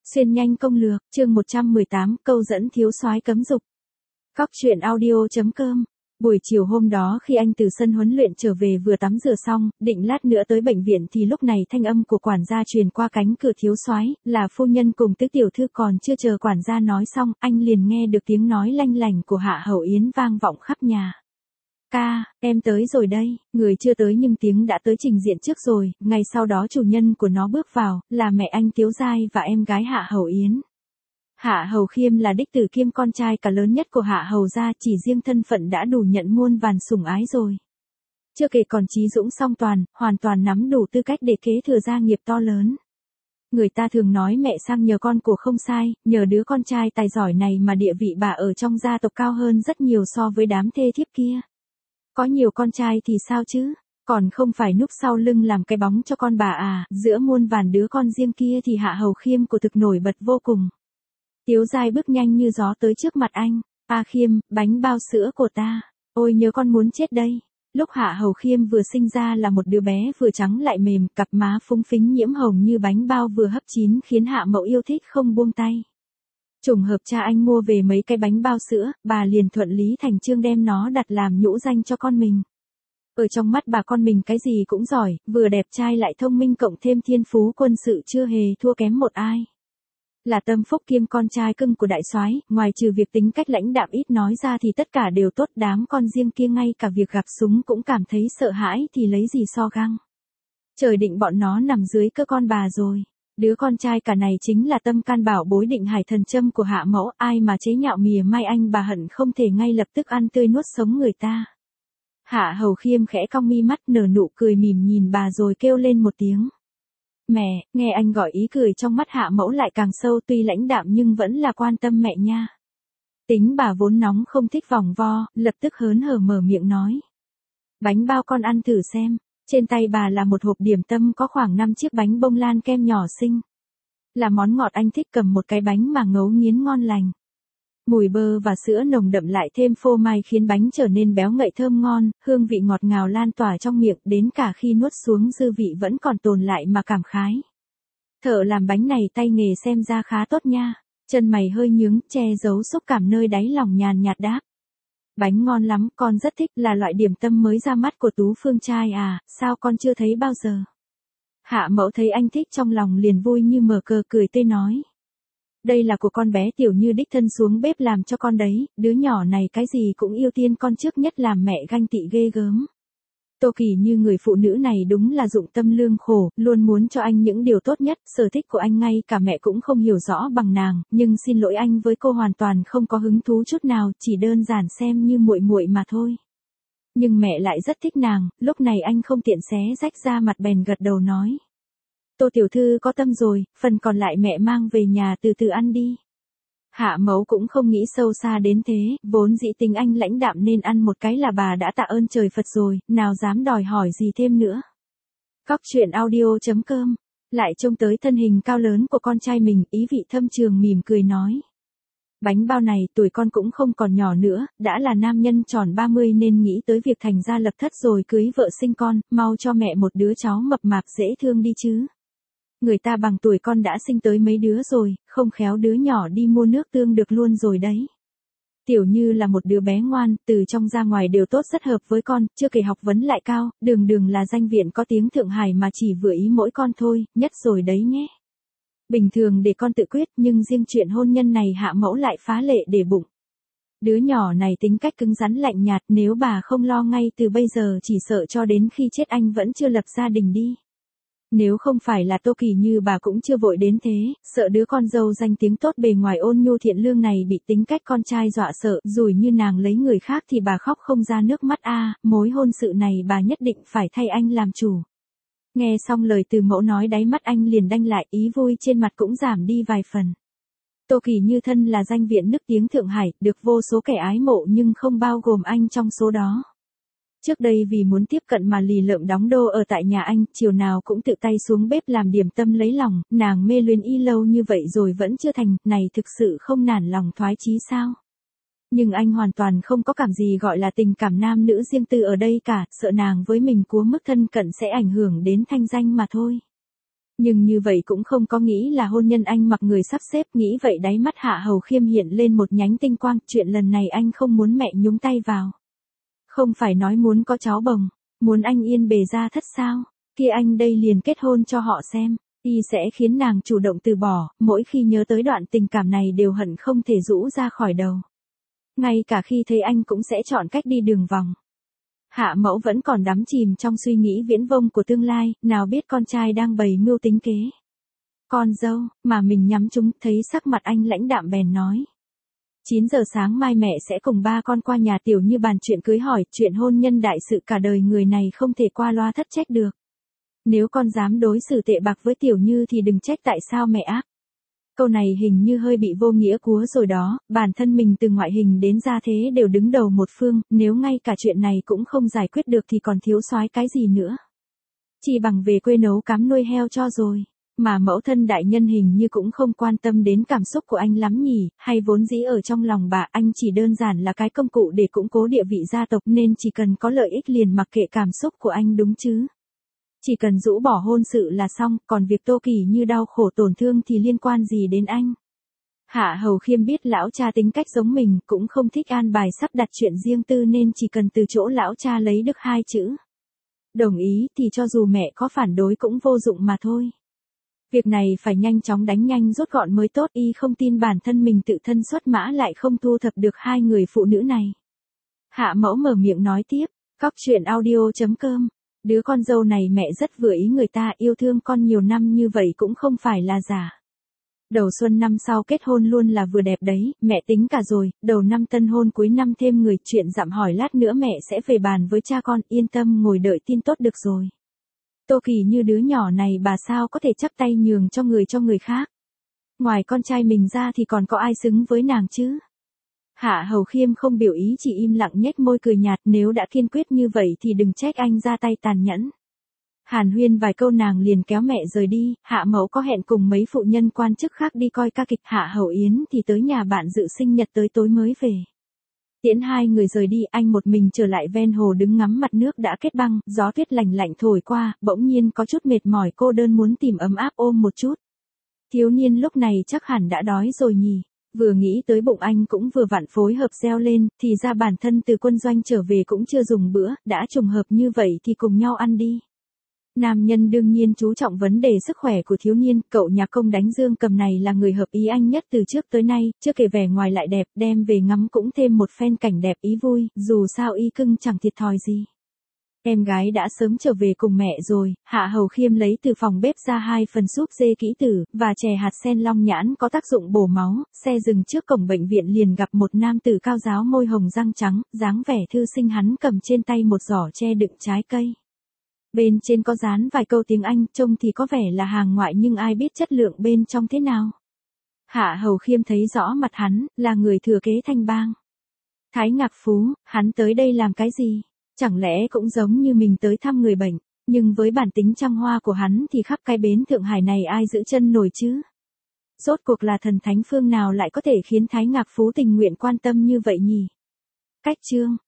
Xuyên nhanh công lược, chương 118, câu dẫn thiếu soái cấm dục. Cóc truyện audio.com. Buổi chiều hôm đó khi anh từ sân huấn luyện trở về vừa tắm rửa xong, định lát nữa tới bệnh viện thì lúc này thanh âm của quản gia truyền qua cánh cửa thiếu soái, là phu nhân cùng tứ tiểu thư. Còn chưa chờ quản gia nói xong, anh liền nghe được tiếng nói lanh lảnh của Hạ Hầu Yến vang vọng khắp nhà. Ca, em tới rồi đây. Người chưa tới nhưng tiếng đã tới trình diện trước rồi. Ngày sau đó chủ nhân của nó bước vào, là mẹ anh Tiếu Giai và em gái Hạ Hầu Yến. Hạ Hầu Khiêm là đích tử kiêm con trai cả lớn nhất của Hạ Hầu gia, chỉ riêng thân phận đã đủ nhận muôn vàn sủng ái rồi. Chưa kể còn trí dũng song toàn, hoàn toàn nắm đủ tư cách để kế thừa gia nghiệp to lớn. Người ta thường nói mẹ sang nhờ con của không sai, nhờ đứa con trai tài giỏi này mà địa vị bà ở trong gia tộc cao hơn rất nhiều so với đám thê thiếp kia. Có nhiều con trai thì sao chứ, còn không phải núp sau lưng làm cái bóng cho con bà à. Giữa muôn vàn đứa con riêng kia thì Hạ Hầu Khiêm của thực nổi bật vô cùng. Tiếu Giai bước nhanh như gió tới trước mặt anh. A Khiêm, bánh bao sữa của ta. Ôi nhớ con muốn chết đây. Lúc Hạ Hầu Khiêm vừa sinh ra là một đứa bé vừa trắng lại mềm, cặp má phúng phính nhiễm hồng như bánh bao vừa hấp chín khiến Hạ Mẫu yêu thích không buông tay. Trùng hợp cha anh mua về mấy cái bánh bao sữa, bà liền thuận lý thành chương đem nó đặt làm nhũ danh cho con mình. Ở trong mắt bà con mình cái gì cũng giỏi, vừa đẹp trai lại thông minh cộng thêm thiên phú quân sự chưa hề thua kém một ai. Là tâm phúc kiêm con trai cưng của đại soái, ngoài trừ việc tính cách lãnh đạm ít nói ra thì tất cả đều tốt. Đám con riêng kia ngay cả việc gặp súng cũng cảm thấy sợ hãi thì lấy gì so găng. Trời định bọn nó nằm dưới cơ con bà rồi. Đứa con trai cả này chính là tâm can bảo bối định hải thần châm của Hạ Mẫu, ai mà chế nhạo mỉa mai anh bà hận không thể ngay lập tức ăn tươi nuốt sống người ta. Hạ Hầu Khiêm khẽ cong mi mắt nở nụ cười mỉm nhìn bà rồi kêu lên một tiếng. Mẹ, nghe anh gọi ý cười trong mắt Hạ Mẫu lại càng sâu, tuy lãnh đạm nhưng vẫn là quan tâm mẹ nha. Tính bà vốn nóng không thích vòng vo, lập tức hớn hở mở miệng nói. Bánh bao con ăn thử xem. Trên tay bà là một hộp điểm tâm có khoảng 5 chiếc bánh bông lan kem nhỏ xinh. Là món ngọt anh thích, cầm một cái bánh mà ngấu nghiến ngon lành. Mùi bơ và sữa nồng đậm lại thêm phô mai khiến bánh trở nên béo ngậy thơm ngon, hương vị ngọt ngào lan tỏa trong miệng, đến cả khi nuốt xuống dư vị vẫn còn tồn lại mà cảm khái. Thợ làm bánh này tay nghề xem ra khá tốt nha. Chân mày hơi nhướng, che giấu xúc cảm nơi đáy lòng nhàn nhạt đáp. Bánh ngon lắm, con rất thích, là loại điểm tâm mới ra mắt của Tú Phương trai à, sao con chưa thấy bao giờ. Hạ Mẫu thấy anh thích trong lòng liền vui như mở cờ cười tươi nói. Đây là của con bé Tiểu Như đích thân xuống bếp làm cho con đấy, đứa nhỏ này cái gì cũng ưu tiên con trước, nhất làm mẹ ganh tị ghê gớm. Tô Kỳ Như người phụ nữ này đúng là dụng tâm lương khổ, luôn muốn cho anh những điều tốt nhất, sở thích của anh ngay cả mẹ cũng không hiểu rõ bằng nàng, nhưng xin lỗi anh với cô hoàn toàn không có hứng thú chút nào, chỉ đơn giản xem như muội muội mà thôi. Nhưng mẹ lại rất thích nàng, lúc này anh không tiện xé rách ra mặt bèn gật đầu nói. Tô tiểu thư có tâm rồi, phần còn lại mẹ mang về nhà từ từ ăn đi. Hạ Mẫu cũng không nghĩ sâu xa đến thế, vốn dĩ tính anh lãnh đạm nên ăn một cái là bà đã tạ ơn trời Phật rồi, nào dám đòi hỏi gì thêm nữa. Cóc truyện audio.com. Lại trông tới thân hình cao lớn của con trai mình, ý vị thâm trường mỉm cười nói. Bánh bao này tuổi con cũng không còn nhỏ nữa, đã là nam nhân tròn 30 nên nghĩ tới việc thành gia lập thất rồi cưới vợ sinh con, mau cho mẹ một đứa cháu mập mạp dễ thương đi chứ. Người ta bằng tuổi con đã sinh tới mấy đứa rồi, không khéo đứa nhỏ đi mua nước tương được luôn rồi đấy. Tiểu Như là một đứa bé ngoan, từ trong ra ngoài đều tốt, rất hợp với con, chưa kể học vấn lại cao, đường là danh viện có tiếng Thượng Hải mà chỉ vừa ý mỗi con thôi, nhất rồi đấy nhé. Bình thường để con tự quyết, nhưng riêng chuyện hôn nhân này Hạ Mẫu lại phá lệ để bụng. Đứa nhỏ này tính cách cứng rắn lạnh nhạt, nếu bà không lo ngay từ bây giờ chỉ sợ cho đến khi chết anh vẫn chưa lập gia đình đi. Nếu không phải là Tô Kỳ Như bà cũng chưa vội đến thế, sợ đứa con dâu danh tiếng tốt bề ngoài ôn nhu thiện lương này bị tính cách con trai dọa sợ, rủi như nàng lấy người khác thì bà khóc không ra nước mắt a. Mối hôn sự này bà nhất định phải thay anh làm chủ. Nghe xong lời từ mẫu nói đáy mắt anh liền đanh lại, ý vui trên mặt cũng giảm đi vài phần. Tô Kỳ Như thân là danh viện nức tiếng Thượng Hải, được vô số kẻ ái mộ nhưng không bao gồm anh trong số đó. Trước đây vì muốn tiếp cận mà lì lợm đóng đô ở tại nhà anh, chiều nào cũng tự tay xuống bếp làm điểm tâm lấy lòng, nàng mê luyến y lâu như vậy rồi vẫn chưa thành, này thực sự không nản lòng thoái chí sao. Nhưng anh hoàn toàn không có cảm gì gọi là tình cảm nam nữ riêng tư ở đây cả, sợ nàng với mình cúa mức thân cận sẽ ảnh hưởng đến thanh danh mà thôi. Nhưng như vậy cũng không có nghĩ là hôn nhân anh mặc người sắp xếp, nghĩ vậy đáy mắt Hạ Hầu Khiêm hiện lên một nhánh tinh quang, chuyện lần này anh không muốn mẹ nhúng tay vào. Không phải nói muốn có cháu bồng, muốn anh yên bề gia thất sao, kia anh đây liền kết hôn cho họ xem, y sẽ khiến nàng chủ động từ bỏ, mỗi khi nhớ tới đoạn tình cảm này đều hận không thể rũ ra khỏi đầu. Ngay cả khi thấy anh cũng sẽ chọn cách đi đường vòng. Hạ mẫu vẫn còn đắm chìm trong suy nghĩ viễn vông của tương lai, nào biết con trai đang bày mưu tính kế. Con dâu, mà mình nhắm chúng, thấy sắc mặt anh lãnh đạm bèn nói. 9 giờ sáng mai mẹ sẽ cùng ba con qua nhà Tiểu Như bàn chuyện cưới hỏi, chuyện hôn nhân đại sự cả đời người này không thể qua loa thất trách được. Nếu con dám đối xử tệ bạc với Tiểu Như thì đừng trách tại sao mẹ ác. Câu này hình như hơi bị vô nghĩa cúa rồi đó, bản thân mình từ ngoại hình đến gia thế đều đứng đầu một phương, nếu ngay cả chuyện này cũng không giải quyết được thì còn thiếu soái cái gì nữa. Chỉ bằng về quê nấu cám nuôi heo cho rồi, mà mẫu thân đại nhân hình như cũng không quan tâm đến cảm xúc của anh lắm nhỉ, hay vốn dĩ ở trong lòng bà anh chỉ đơn giản là cái công cụ để củng cố địa vị gia tộc nên chỉ cần có lợi ích liền mặc kệ cảm xúc của anh đúng chứ. Chỉ cần rũ bỏ hôn sự là xong, còn việc Tô Kỳ Như đau khổ tổn thương thì liên quan gì đến anh. Hạ Hầu Khiêm biết lão cha tính cách giống mình, cũng không thích an bài sắp đặt chuyện riêng tư nên chỉ cần từ chỗ lão cha lấy được 2 chữ. Đồng ý thì cho dù mẹ có phản đối cũng vô dụng mà thôi. Việc này phải nhanh chóng đánh nhanh rút gọn mới tốt, y không tin bản thân mình tự thân xuất mã lại không thu thập được 2 người phụ nữ này. Hạ mẫu mở miệng nói tiếp, Cóc truyện audio.com. Đứa con dâu này mẹ rất vừa ý người ta, yêu thương con nhiều năm như vậy cũng không phải là giả. Đầu xuân năm sau kết hôn luôn là vừa đẹp đấy, mẹ tính cả rồi, đầu năm tân hôn cuối năm thêm người, chuyện dặm hỏi lát nữa mẹ sẽ về bàn với cha con, yên tâm ngồi đợi tin tốt được rồi. Tô Kỳ Như đứa nhỏ này bà sao có thể chắp tay nhường cho người khác. Ngoài con trai mình ra thì còn có ai xứng với nàng chứ? Hạ Hầu Khiêm không biểu ý, chỉ im lặng nhếch môi cười nhạt, nếu đã kiên quyết như vậy thì đừng trách anh ra tay tàn nhẫn. Hàn huyên vài câu nàng liền kéo mẹ rời đi, Hạ mẫu có hẹn cùng mấy phụ nhân quan chức khác đi coi ca kịch, Hạ Hầu Yến thì tới nhà bạn dự sinh nhật tới tối mới về. Tiễn 2 người rời đi, anh một mình trở lại ven hồ đứng ngắm mặt nước đã kết băng, gió tuyết lạnh lạnh thổi qua, bỗng nhiên có chút mệt mỏi, cô đơn muốn tìm ấm áp ôm một chút. Thiếu niên lúc này chắc hẳn đã đói rồi nhỉ. Vừa nghĩ tới bụng anh cũng vừa vặn phối hợp reo lên, thì ra bản thân từ quân doanh trở về cũng chưa dùng bữa, đã trùng hợp như vậy thì cùng nhau ăn đi. Nam nhân đương nhiên chú trọng vấn đề sức khỏe của thiếu niên, cậu nhà công đánh dương cầm này là người hợp ý anh nhất từ trước tới nay, chưa kể vẻ ngoài lại đẹp, đem về ngắm cũng thêm một phen cảnh đẹp ý vui, dù sao y cưng chẳng thiệt thòi gì. Em gái đã sớm trở về cùng mẹ rồi, Hạ Hầu Khiêm lấy từ phòng bếp ra 2 phần súp dê kỹ tử, và chè hạt sen long nhãn có tác dụng bổ máu, xe dừng trước cổng bệnh viện liền gặp một nam tử cao ráo môi hồng răng trắng, dáng vẻ thư sinh, hắn cầm trên tay một giỏ tre đựng trái cây. Bên trên có dán vài câu tiếng Anh, trông thì có vẻ là hàng ngoại nhưng ai biết chất lượng bên trong thế nào. Hạ Hầu Khiêm thấy rõ mặt hắn, là người thừa kế Thanh Bang. Thái Ngạc Phú, hắn tới đây làm cái gì? Chẳng lẽ cũng giống như mình tới thăm người bệnh, nhưng với bản tính trăng hoa của hắn thì khắp cái bến Thượng Hải này ai giữ chân nổi chứ? Rốt cuộc là thần thánh phương nào lại có thể khiến Thái Ngạc Phú tình nguyện quan tâm như vậy nhỉ? Cách chương